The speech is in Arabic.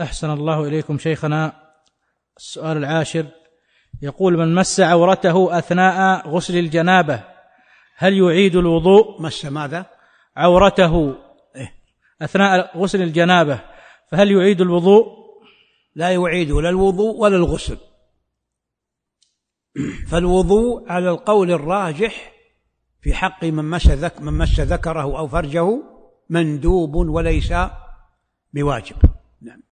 أحسن الله إليكم شيخنا. السؤال العاشر يقول: من مس عورته أثناء غسل الجنابة هل يعيد الوضوء؟ مس ماذا؟ عورته أثناء غسل الجنابة فهل يعيد الوضوء؟ لا يعيد لا الوضوء ولا الغسل. فالوضوء على القول الراجح في حق من مس ذكره أو فرجه مندوب وليس بواجب.